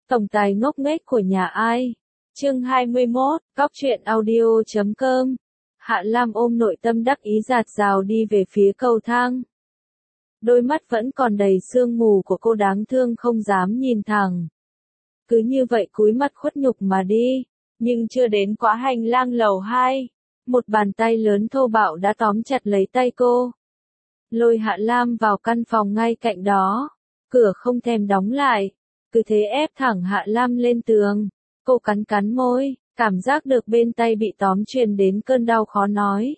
Tổng tài ngốc nghếch của nhà ai? Chương 21, Góc truyện audio.com. Hạ Lam ôm nội tâm đắc ý dạt dào đi về phía cầu thang. Đôi mắt vẫn còn đầy sương mù của cô đáng thương không dám nhìn thẳng. Cứ như vậy cúi mặt khuất nhục mà đi, nhưng chưa đến quá hành lang lầu 2, một bàn tay lớn thô bạo đã tóm chặt lấy tay cô. Lôi Hạ Lam vào căn phòng ngay cạnh đó, cửa không thèm đóng lại, cứ thế ép thẳng Hạ Lam lên tường. Cô cắn cắn môi, cảm giác được bên tay bị tóm truyền đến cơn đau khó nói.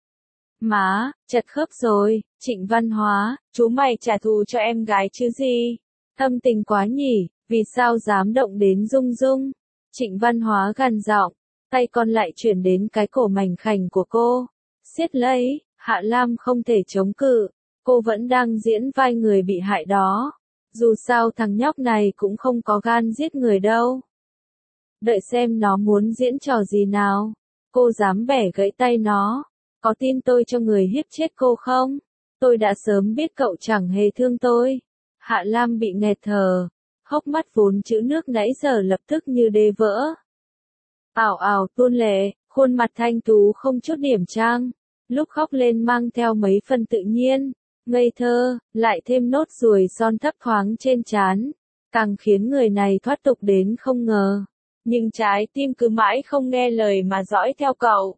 Má, chật khớp rồi, Trịnh Văn Hóa, chú mày trả thù cho em gái chứ gì? Thâm tình quá nhỉ, vì sao dám động đến Dung Dung? Trịnh Văn Hóa gằn giọng, tay còn lại chuyển đến cái cổ mảnh khảnh của cô. Siết lấy, Hạ Lam không thể chống cự, cô vẫn đang diễn vai người bị hại đó. Dù sao thằng nhóc này cũng không có gan giết người đâu. Đợi xem nó muốn diễn trò gì nào. Cô dám bẻ gãy tay nó. Có tin tôi cho người hiếp chết cô không? Tôi đã sớm biết cậu chẳng hề thương tôi. Hạ Lam bị nghẹt thở. Hốc mắt vốn chữ nước nãy giờ lập tức như đê vỡ. Ảo ảo tuôn lệ, khuôn mặt thanh tú không chút điểm trang. Lúc khóc lên mang theo mấy phần tự nhiên, ngây thơ, lại thêm nốt ruồi son thấp thoáng trên trán, càng khiến người này thoát tục đến không ngờ. Nhưng trái tim cứ mãi không nghe lời mà dõi theo cậu.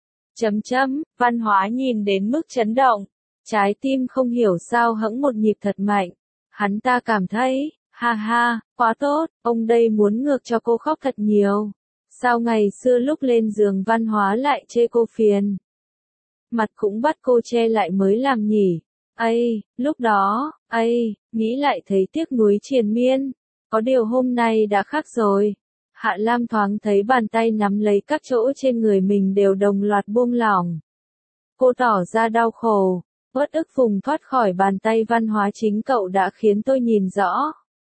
Văn Hóa nhìn đến mức chấn động, trái tim không hiểu sao hẫng một nhịp thật mạnh. Hắn ta cảm thấy, ha ha, quá tốt, ông đây muốn ngược cho cô khóc thật nhiều. Sao ngày xưa lúc lên giường Văn Hóa lại chê cô phiền? Mặt cũng bắt cô che lại mới làm nhỉ. Lúc đó, nghĩ lại thấy tiếc nuối triền miên. Có điều hôm nay đã khác rồi. Hạ Lam thoáng thấy bàn tay nắm lấy các chỗ trên người mình đều đồng loạt buông lỏng. Cô tỏ ra đau khổ, uất ức vùng thoát khỏi bàn tay Văn Hóa chính cậu đã khiến tôi nhìn rõ.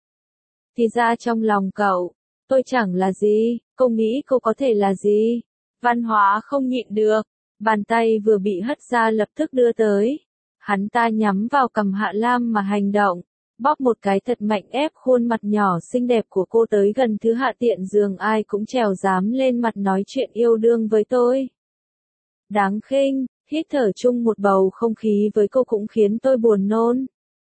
Thì ra trong lòng cậu, tôi chẳng là gì, cô nghĩ cô có thể là gì? Văn Hóa không nhịn được, bàn tay vừa bị hất ra lập tức đưa tới. Hắn ta nhắm vào cằm Hạ Lam mà hành động. Bóp một cái thật mạnh ép khuôn mặt nhỏ xinh đẹp của cô tới gần thứ hạ tiện giường ai cũng trèo dám lên mặt nói chuyện yêu đương với tôi. Đáng khinh, hít thở chung một bầu không khí với cô cũng khiến tôi buồn nôn.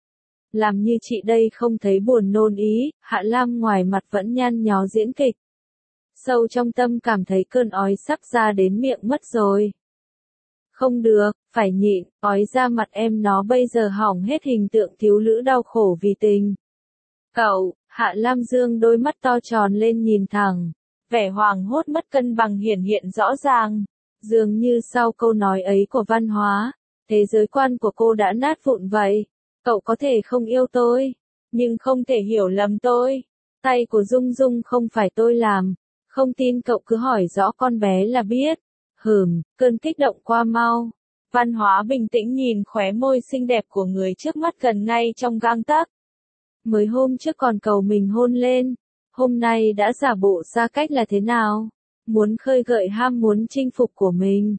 Làm như chị đây không thấy buồn nôn ý, Hạ Lam ngoài mặt vẫn nhăn nhó diễn kịch. Sâu trong tâm cảm thấy cơn ói sắp ra đến miệng mất rồi. Không được, phải nhịn, ói ra mặt em nó bây giờ hỏng hết hình tượng thiếu nữ đau khổ vì tình. Cậu, Hạ Lam dương đôi mắt to tròn lên nhìn thẳng, vẻ hoảng hốt mất cân bằng hiển hiện rõ ràng. Dường như sau câu nói ấy của Văn Hóa, thế giới quan của cô đã nát vụn vậy. Cậu có thể không yêu tôi, nhưng không thể hiểu lầm tôi. Tay của Dung Dung không phải tôi làm, không tin cậu cứ hỏi rõ con bé là biết. Cơn kích động qua mau. Văn Hóa bình tĩnh nhìn khóe môi xinh đẹp của người trước mắt gần ngay trong gang tấc. Mới hôm trước còn cầu mình hôn lên, hôm nay đã giả bộ xa cách là thế nào? Muốn khơi gợi ham muốn chinh phục của mình.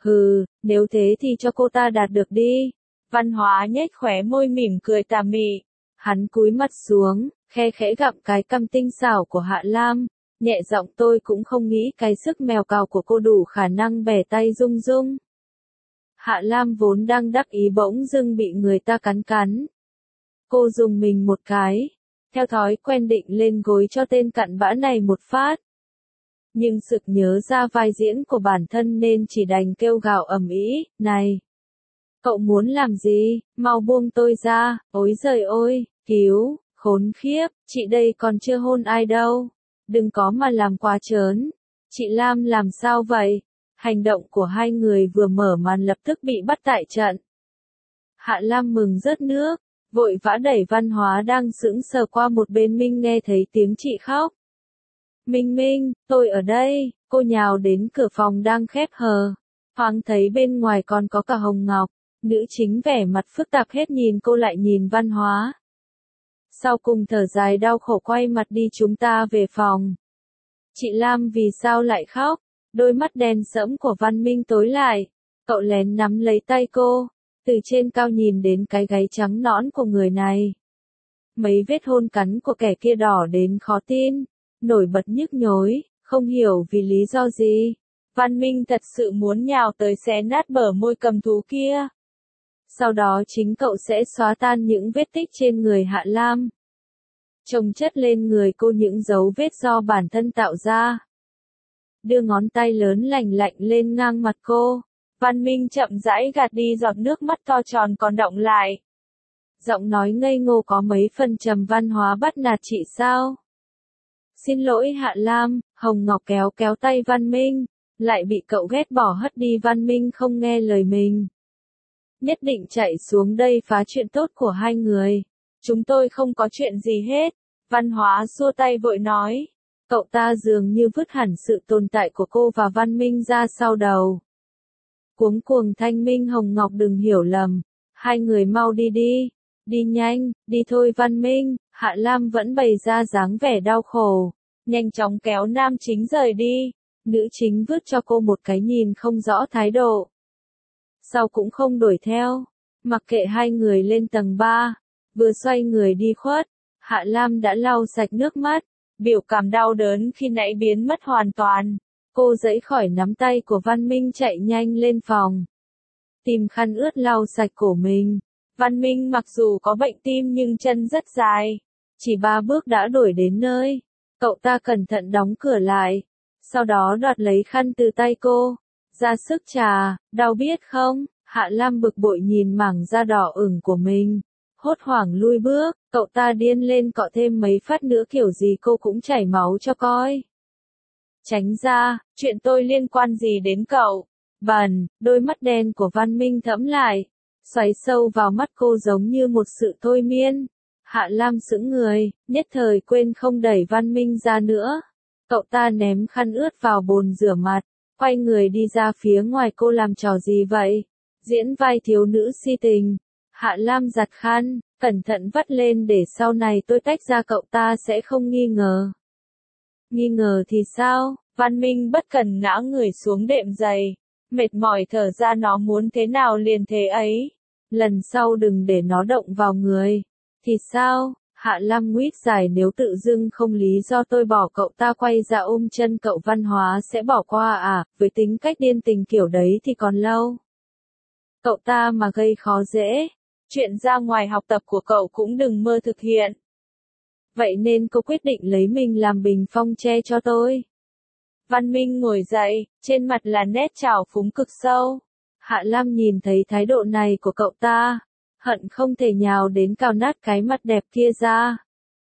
Nếu thế thì cho cô ta đạt được đi. Văn Hóa nhếch khóe môi mỉm cười tà mị. Hắn cúi mặt xuống, khe khẽ gặm cái cằm tinh xảo của Hạ Lam. Nhẹ giọng tôi cũng không nghĩ cái sức mèo cào của cô đủ khả năng bẻ tay Dung Dung. Hạ Lam vốn đang đắc ý bỗng dưng bị người ta cắn cắn. Cô dùng mình một cái, theo thói quen định lên gối cho tên cặn bã này một phát. Nhưng sực nhớ ra vai diễn của bản thân nên chỉ đành kêu gào ầm ĩ, này! Cậu muốn làm gì? Mau buông tôi ra, ối giời ôi, cứu, khốn khiếp, chị đây còn chưa hôn ai đâu. Đừng có mà làm quá trớn. Chị Lam làm sao vậy? Hành động của hai người vừa mở màn lập tức bị bắt tại trận. Hạ Lam mừng rớt nước, vội vã đẩy Văn Hóa đang sững sờ qua một bên. Minh nghe thấy tiếng chị khóc. Minh, tôi ở đây. Cô nhào đến cửa phòng đang khép hờ. Thoáng thấy bên ngoài còn có cả Hồng Ngọc. Nữ chính vẻ mặt phức tạp hết nhìn cô lại nhìn Văn Hóa. Sau cùng thở dài đau khổ quay mặt đi, chúng ta về phòng. Chị Lam vì sao lại khóc? Đôi mắt đen sẫm của Văn Minh tối lại. Cậu lén nắm lấy tay cô, từ trên cao nhìn đến cái gáy trắng nõn của người này. Mấy vết hôn cắn của kẻ kia đỏ đến khó tin. nổi bật nhức nhối, không hiểu vì lý do gì. Văn Minh thật sự muốn nhào tới xé nát bờ môi cầm thú kia. Sau đó chính cậu sẽ xóa tan những vết tích trên người Hạ Lam. Chồng chất lên người cô những dấu vết do bản thân tạo ra. Đưa ngón tay lớn lành lạnh lên ngang mặt cô. Văn Minh chậm rãi gạt đi giọt nước mắt to tròn còn đọng lại. Giọng nói ngây ngô có mấy phần trầm văn hóa bắt nạt chị sao? Xin lỗi Hạ Lam, Hồng Ngọc kéo kéo tay Văn Minh, lại bị cậu ghét bỏ hất đi. Văn Minh không nghe lời mình. Nhất định chạy xuống đây phá chuyện tốt của hai người. Chúng tôi không có chuyện gì hết. Văn Hóa xua tay vội nói. Cậu ta dường như vứt hẳn sự tồn tại của cô và Văn Minh ra sau đầu. Cuống cuồng thanh minh Hồng Ngọc đừng hiểu lầm. Hai người mau đi đi. Đi nhanh, đi thôi Văn Minh. Hạ Lam vẫn bày ra dáng vẻ đau khổ. Nhanh chóng kéo nam chính rời đi. Nữ chính vứt cho cô một cái nhìn không rõ thái độ. Sau cũng không đuổi theo. Mặc kệ hai người lên tầng 3. Vừa xoay người đi khuất. Hạ Lam đã lau sạch nước mắt. Biểu cảm đau đớn khi nãy biến mất hoàn toàn. Cô giãy khỏi nắm tay của Văn Minh chạy nhanh lên phòng. Tìm khăn ướt lau sạch cổ mình. Văn Minh mặc dù có bệnh tim nhưng chân rất dài. Chỉ 3 bước đã đuổi đến nơi. Cậu ta cẩn thận đóng cửa lại. Sau đó đoạt lấy khăn từ tay cô. Ra sức chà, đau biết không? Hạ Lam bực bội nhìn mảng da đỏ ửng của mình. Hốt hoảng lui bước, cậu ta điên lên cọ thêm mấy phát nữa kiểu gì cô cũng chảy máu cho coi. Tránh ra, chuyện tôi liên quan gì đến cậu? Bần, đôi mắt đen của Văn Minh thẫm lại. Xoáy sâu vào mắt cô giống như một sự thôi miên. Hạ Lam sững người, nhất thời quên không đẩy Văn Minh ra nữa. Cậu ta ném khăn ướt vào bồn rửa mặt, quay người đi ra phía ngoài. Cô làm trò gì vậy? Diễn vai thiếu nữ si tình. Hạ Lam giặt khăn, cẩn thận vắt lên để sau này tôi tách ra cậu ta sẽ không nghi ngờ. Nghi ngờ thì sao? Văn Minh bất cần ngã người xuống đệm giày. Mệt mỏi thở ra nó muốn thế nào liền thế ấy. Lần sau đừng để nó động vào người. Thì sao? Hạ Lam nguyết dài nếu tự dưng không lý do tôi bỏ cậu ta quay ra ôm chân cậu. Văn Hóa sẽ bỏ qua à? Với tính cách điên tình kiểu đấy thì còn lâu. Cậu ta mà gây khó dễ. Chuyện ra ngoài học tập của cậu cũng đừng mơ thực hiện. Vậy nên cô quyết định lấy mình làm bình phong che cho tôi. Văn Minh ngồi dậy, trên mặt là nét trào phúng cực sâu. Hạ Lam nhìn thấy thái độ này của cậu ta, hận không thể nhào đến cào nát cái mặt đẹp kia ra.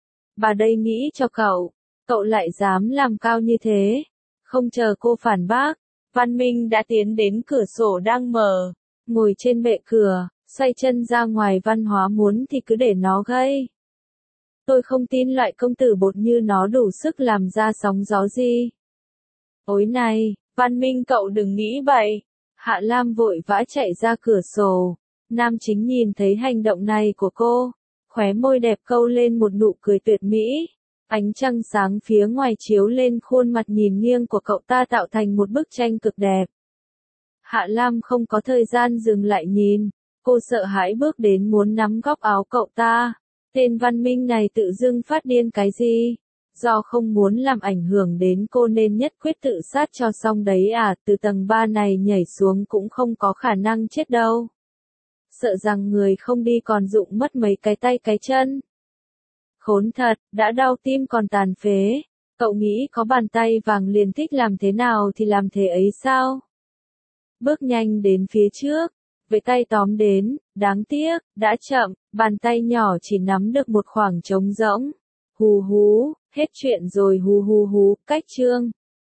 Bà đây nghĩ cho cậu lại dám làm cao như thế. Không chờ cô phản bác, Văn Minh đã tiến đến cửa sổ đang mở, ngồi trên bệ cửa, xoay chân ra ngoài. Văn Hóa muốn thì cứ để nó gây. Tôi không tin loại công tử bột như nó đủ sức làm ra sóng gió gì. Ôi này, Văn Minh cậu đừng nghĩ bậy. Hạ Lam vội vã chạy ra cửa sổ. Nam chính nhìn thấy hành động này của cô, khóe môi đẹp câu lên một nụ cười tuyệt mỹ. Ánh trăng sáng phía ngoài chiếu lên khuôn mặt nhìn nghiêng của cậu ta tạo thành một bức tranh cực đẹp. Hạ Lam không có thời gian dừng lại nhìn. Cô sợ hãi bước đến muốn nắm góc áo cậu ta. Tên Văn Minh này tự dưng phát điên cái gì? Do không muốn làm ảnh hưởng đến cô nên nhất quyết tự sát cho xong đấy à? Từ tầng 3 này nhảy xuống cũng không có khả năng chết đâu. Sợ rằng người không đi còn rụng mất mấy cái tay cái chân. Khốn thật, đã đau tim còn tàn phế. Cậu nghĩ có bàn tay vàng liền thích làm thế nào thì làm thế ấy sao? Bước nhanh đến phía trước, với tay tóm đến, đáng tiếc, đã chậm, bàn tay nhỏ chỉ nắm được một khoảng trống rỗng. Hú hú, hết chuyện rồi hú hú hú, cách chương.